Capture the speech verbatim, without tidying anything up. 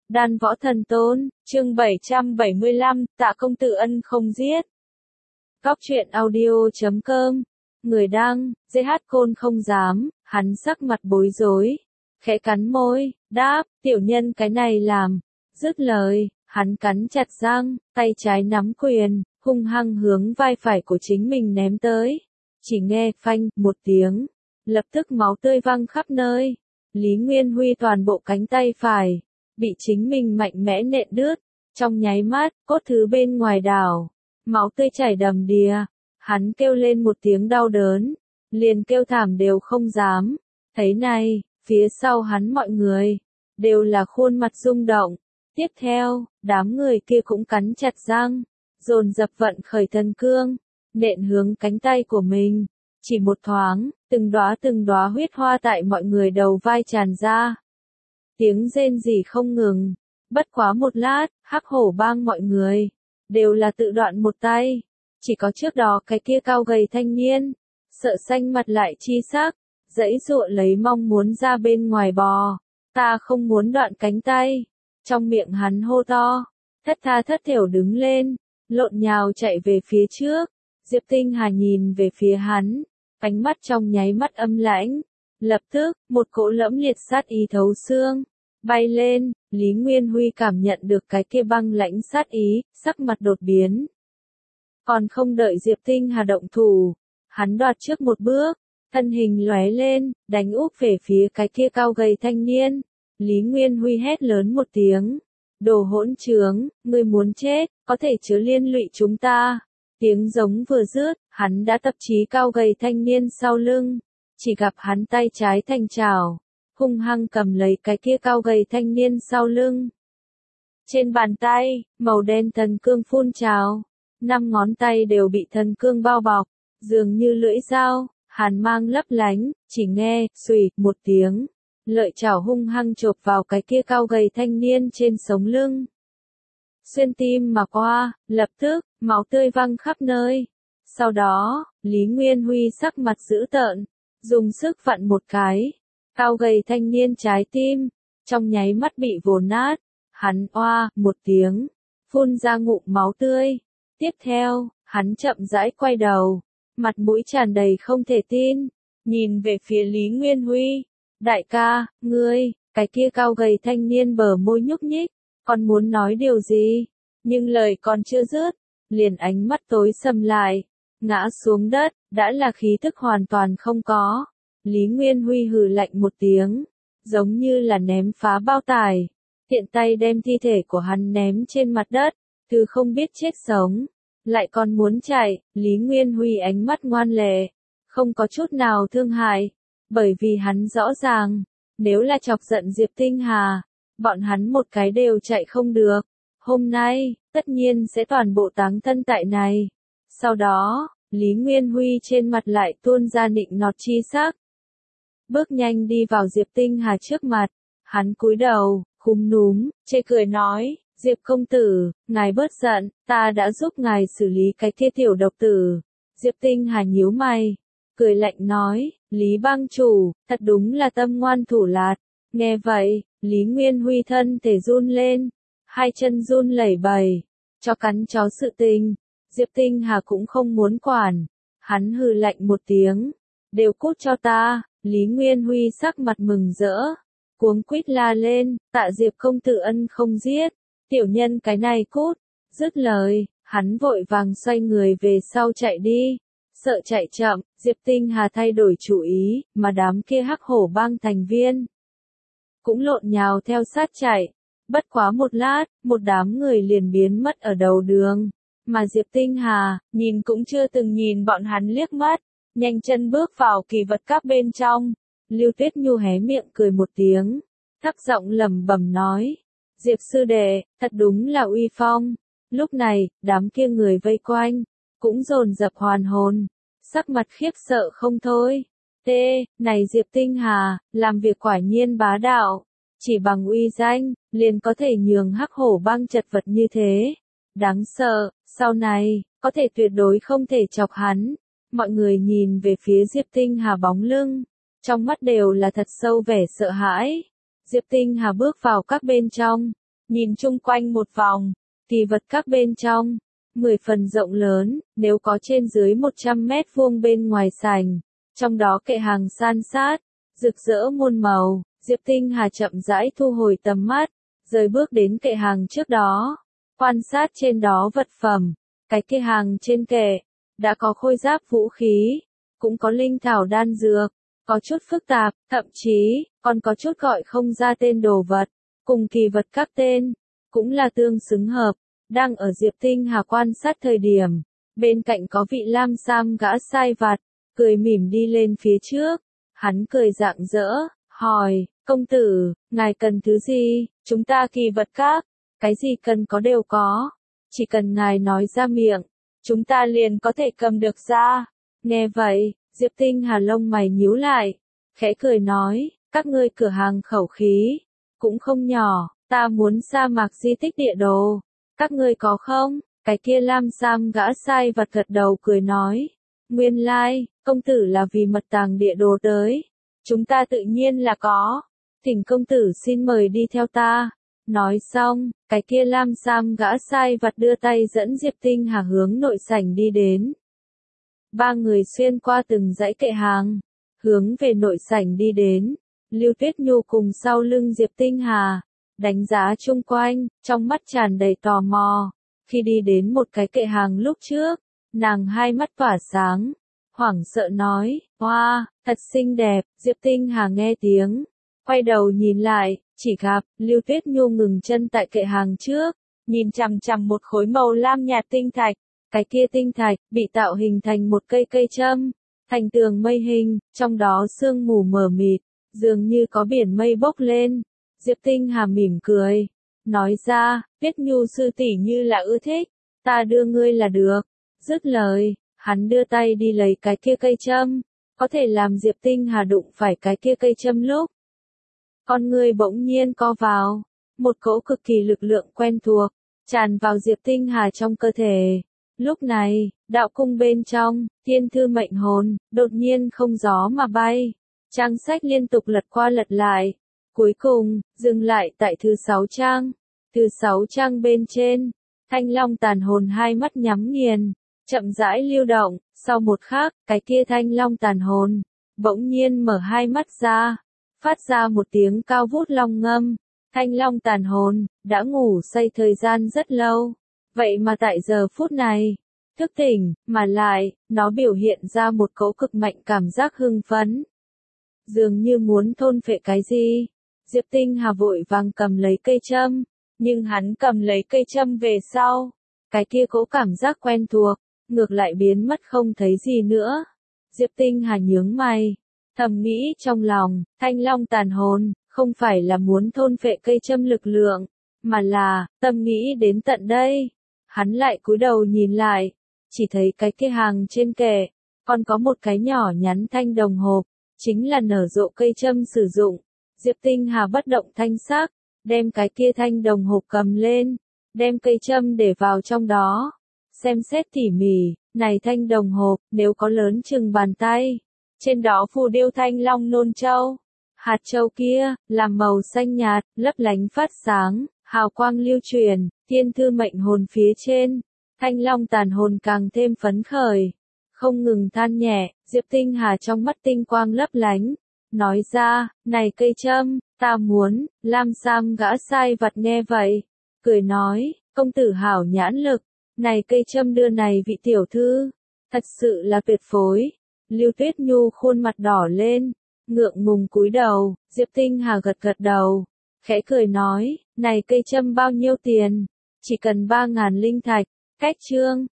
Đan Võ Thần Tôn, chương bảy trăm bảy mươi lăm, Tạ công tử ân không giết. Góc truyện audio chấm com. Người đăng, giê hát Côn không dám, hắn sắc mặt bối rối, khẽ cắn môi, đáp, tiểu nhân cái này làm. Dứt lời, hắn cắn chặt răng, tay trái nắm quyền, hung hăng hướng vai phải của chính mình ném tới. Chỉ nghe phanh một tiếng, lập tức máu tươi văng khắp nơi. Lý Nguyên Huy toàn bộ cánh tay phải bị chính mình mạnh mẽ nện đứt, trong nháy mắt, cốt thứ bên ngoài đảo, máu tươi chảy đầm đìa, hắn kêu lên một tiếng đau đớn, liền kêu thảm đều không dám. Thấy này, phía sau hắn mọi người đều là khuôn mặt rung động. Tiếp theo, đám người kia cũng cắn chặt răng, dồn dập vận khởi thần cương, nện hướng cánh tay của mình. Chỉ một thoáng, từng đóa từng đóa huyết hoa tại mọi người đầu vai tràn ra. Tiếng rên rỉ không ngừng. Bất quá một lát, Hắc Hổ Bang mọi người đều là tự đoạn một tay. Chỉ có trước đó cái kia cao gầy thanh niên, sợ xanh mặt lại chi sắc, giãy giụa lấy mong muốn ra bên ngoài bò. Ta không muốn đoạn cánh tay. Trong miệng hắn hô to, thất tha thất thểu đứng lên, lộn nhào chạy về phía trước. Diệp Tinh Hà nhìn về phía hắn, ánh mắt trong nháy mắt âm lãnh. Lập tức, một cỗ lẫm liệt sát ý thấu xương bay lên. Lý Nguyên Huy cảm nhận được cái kia băng lãnh sát ý, sắc mặt đột biến. Còn không đợi Diệp Tinh Hà động thủ, hắn đoạt trước một bước, thân hình lóe lên, đánh úp về phía cái kia cao gầy thanh niên. Lý Nguyên Huy hét lớn một tiếng, đồ hỗn trướng, ngươi muốn chết, có thể chứa liên lụy chúng ta. Tiếng giống vừa dứt, hắn đã tập chí cao gầy thanh niên sau lưng, chỉ gặp hắn tay trái thành chảo, hung hăng cầm lấy cái kia cao gầy thanh niên sau lưng. Trên bàn tay, màu đen thần cương phun trào, năm ngón tay đều bị thần cương bao bọc, dường như lưỡi dao, hàn mang lấp lánh. Chỉ nghe, xùy, một tiếng, lợi chảo hung hăng chộp vào cái kia cao gầy thanh niên trên sống lưng. Xuyên tim mà qua, lập tức, máu tươi văng khắp nơi. Sau đó, Lý Nguyên Huy sắc mặt dữ tợn, dùng sức vặn một cái, cao gầy thanh niên trái tim, trong nháy mắt bị vồ nát. Hắn oa, một tiếng, phun ra ngụm máu tươi. Tiếp theo, hắn chậm rãi quay đầu, mặt mũi tràn đầy không thể tin, nhìn về phía Lý Nguyên Huy. Đại ca, ngươi, cái kia cao gầy thanh niên bờ môi nhúc nhích, còn muốn nói điều gì, nhưng lời còn chưa dứt, liền ánh mắt tối sầm lại, ngã xuống đất, đã là khí tức hoàn toàn không có. Lý Nguyên Huy hừ lạnh một tiếng, giống như là ném phá bao tải, tiện tay đem thi thể của hắn ném trên mặt đất, thứ không biết chết sống, lại còn muốn chạy. Lý Nguyên Huy ánh mắt ngoan lệ, không có chút nào thương hại, bởi vì hắn rõ ràng, nếu là chọc giận Diệp Tinh Hà, bọn hắn một cái đều chạy không được. Hôm nay, tất nhiên sẽ toàn bộ táng thân tại này. Sau đó, Lý Nguyên Huy trên mặt lại tuôn ra nịnh nọt chi sắc. Bước nhanh đi vào Diệp Tinh Hà trước mặt, hắn cúi đầu, khúm núm, chê cười nói, Diệp công tử, ngài bớt giận, ta đã giúp ngài xử lý cái kia tiểu độc tử. Diệp Tinh Hà nhíu mày, cười lạnh nói, Lý bang chủ, thật đúng là tâm ngoan thủ lạt. Nghe vậy, Lý Nguyên Huy thân thể run lên, hai chân run lẩy bẩy, cho cắn chó sự tình, Diệp Tinh Hà cũng không muốn quản, hắn hừ lạnh một tiếng, đều cút cho ta. Lý Nguyên Huy sắc mặt mừng rỡ, cuống quýt la lên, tạ Diệp công tử ân không giết, tiểu nhân cái này cút. Dứt lời, hắn vội vàng xoay người về sau chạy đi, sợ chạy chậm, Diệp Tinh Hà thay đổi chủ ý, mà đám kia Hắc Hổ Bang thành viên cũng lộn nhào theo sát chạy. Bất quá một lát, một đám người liền biến mất ở đầu đường, mà Diệp Tinh Hà, nhìn cũng chưa từng nhìn bọn hắn liếc mắt, nhanh chân bước vào kỳ vật các bên trong. Lưu Tuyết Nhu hé miệng cười một tiếng, thấp giọng lẩm bẩm nói, Diệp sư đệ, thật đúng là uy phong. Lúc này, đám kia người vây quanh, cũng dồn dập hoàn hồn, sắc mặt khiếp sợ không thôi. Tê, này Diệp Tinh Hà, làm việc quả nhiên bá đạo, chỉ bằng uy danh, liền có thể nhường Hắc Hổ Bang chật vật như thế. Đáng sợ, sau này, có thể tuyệt đối không thể chọc hắn. Mọi người nhìn về phía Diệp Tinh Hà bóng lưng, trong mắt đều là thật sâu vẻ sợ hãi. Diệp Tinh Hà bước vào các bên trong, nhìn chung quanh một vòng, thì vật các bên trong, mười phần rộng lớn, nếu có trên dưới một trăm mét vuông bên ngoài sảnh, trong đó kệ hàng san sát, rực rỡ muôn màu, Diệp Tinh Hà chậm rãi thu hồi tầm mắt, rời bước đến kệ hàng trước đó, quan sát trên đó vật phẩm, cái kệ hàng trên kệ, đã có khôi giáp vũ khí, cũng có linh thảo đan dược, có chút phức tạp, thậm chí, còn có chút gọi không ra tên đồ vật, cùng kỳ vật các tên, cũng là tương xứng hợp. Đang ở Diệp Tinh Hà quan sát thời điểm, bên cạnh có vị lam sam gã sai vặt, cười mỉm đi lên phía trước, hắn cười rạng rỡ, hỏi, công tử, ngài cần thứ gì, chúng ta kỳ vật các, cái gì cần có đều có, chỉ cần ngài nói ra miệng, chúng ta liền có thể cầm được ra. Nghe vậy, Diệp Tinh Hà lông mày nhíu lại, khẽ cười nói, các ngươi cửa hàng khẩu khí, cũng không nhỏ, ta muốn sa mạc di tích địa đồ, các ngươi có không? Cái kia lam sam gã sai vặt gật đầu cười nói, nguyên lai, like, công tử là vì mật tàng địa đồ tới, chúng ta tự nhiên là có, thỉnh công tử xin mời đi theo ta. Nói xong, cái kia lam sam gã sai vặt đưa tay dẫn Diệp Tinh Hà hướng nội sảnh đi đến. Ba người xuyên qua từng dãy kệ hàng, hướng về nội sảnh đi đến, Lưu Tuyết Nhu cùng sau lưng Diệp Tinh Hà, đánh giá chung quanh, trong mắt tràn đầy tò mò. Khi đi đến một cái kệ hàng lúc trước, nàng hai mắt tỏa sáng, hoảng sợ nói, hoa, wow, thật xinh đẹp. Diệp Tinh Hà nghe tiếng, quay đầu nhìn lại, chỉ gặp, Lưu Tuyết Nhu ngừng chân tại kệ hàng trước, nhìn chằm chằm một khối màu lam nhạt tinh thạch, cái kia tinh thạch, bị tạo hình thành một cây cây châm, thành tường mây hình, trong đó sương mù mờ mịt, dường như có biển mây bốc lên. Diệp Tinh Hà mỉm cười, nói ra, Tuyết Nhu sư tỷ như là ưa thích, ta đưa ngươi là được. Dứt lời, hắn đưa tay đi lấy cái kia cây châm, có thể làm Diệp Tinh Hà đụng phải cái kia cây châm lúc. Con người bỗng nhiên co vào, một cỗ cực kỳ lực lượng quen thuộc, tràn vào Diệp Tinh Hà trong cơ thể. Lúc này, đạo cung bên trong, thiên thư mệnh hồn, đột nhiên không gió mà bay. Trang sách liên tục lật qua lật lại. Cuối cùng, dừng lại tại thứ sáu trang. Thứ sáu trang bên trên, Thanh Long tàn hồn hai mắt nhắm nghiền, chậm rãi lưu động, sau một khắc, cái kia Thanh Long tàn hồn, bỗng nhiên mở hai mắt ra, phát ra một tiếng cao vút long ngâm. Thanh Long tàn hồn, đã ngủ say thời gian rất lâu, vậy mà tại giờ phút này, thức tỉnh, mà lại, nó biểu hiện ra một cỗ cực mạnh cảm giác hưng phấn. Dường như muốn thôn phệ cái gì. Diệp Tinh Hà vội vàng cầm lấy cây châm, nhưng hắn cầm lấy cây châm về sau, cái kia cỗ cảm giác quen thuộc, ngược lại biến mất không thấy gì nữa. Diệp Tinh Hà nhướng mày, thầm nghĩ trong lòng, Thanh Long tàn hồn, không phải là muốn thôn phệ cây châm lực lượng, mà là, tâm nghĩ đến tận đây. Hắn lại cúi đầu nhìn lại, chỉ thấy cái kia hàng trên kệ, còn có một cái nhỏ nhắn thanh đồng hộp, chính là nở rộ cây châm sử dụng. Diệp Tinh Hà bất động thanh sắc, đem cái kia thanh đồng hộp cầm lên, đem cây châm để vào trong đó. Xem xét tỉ mỉ, này thanh đồng hộp, nếu có lớn chừng bàn tay, trên đó phù điêu thanh long nôn châu. Hạt châu kia, làm màu xanh nhạt, lấp lánh phát sáng, hào quang lưu truyền, thiên thư mệnh hồn phía trên. Thanh Long tàn hồn càng thêm phấn khởi, không ngừng than nhẹ. Diệp Tinh Hà trong mắt tinh quang lấp lánh, nói ra, này cây châm, ta muốn. Lam sam gã sai vặt nghe vậy, cười nói, công tử hảo nhãn lực, này cây châm đưa này vị tiểu thư, thật sự là tuyệt phối. Lưu Tuyết Nhu khuôn mặt đỏ lên, ngượng ngùng cúi đầu. Diệp Tinh Hà gật gật đầu, khẽ cười nói, này cây châm bao nhiêu tiền? Chỉ cần ba ngàn linh thạch. Cách chương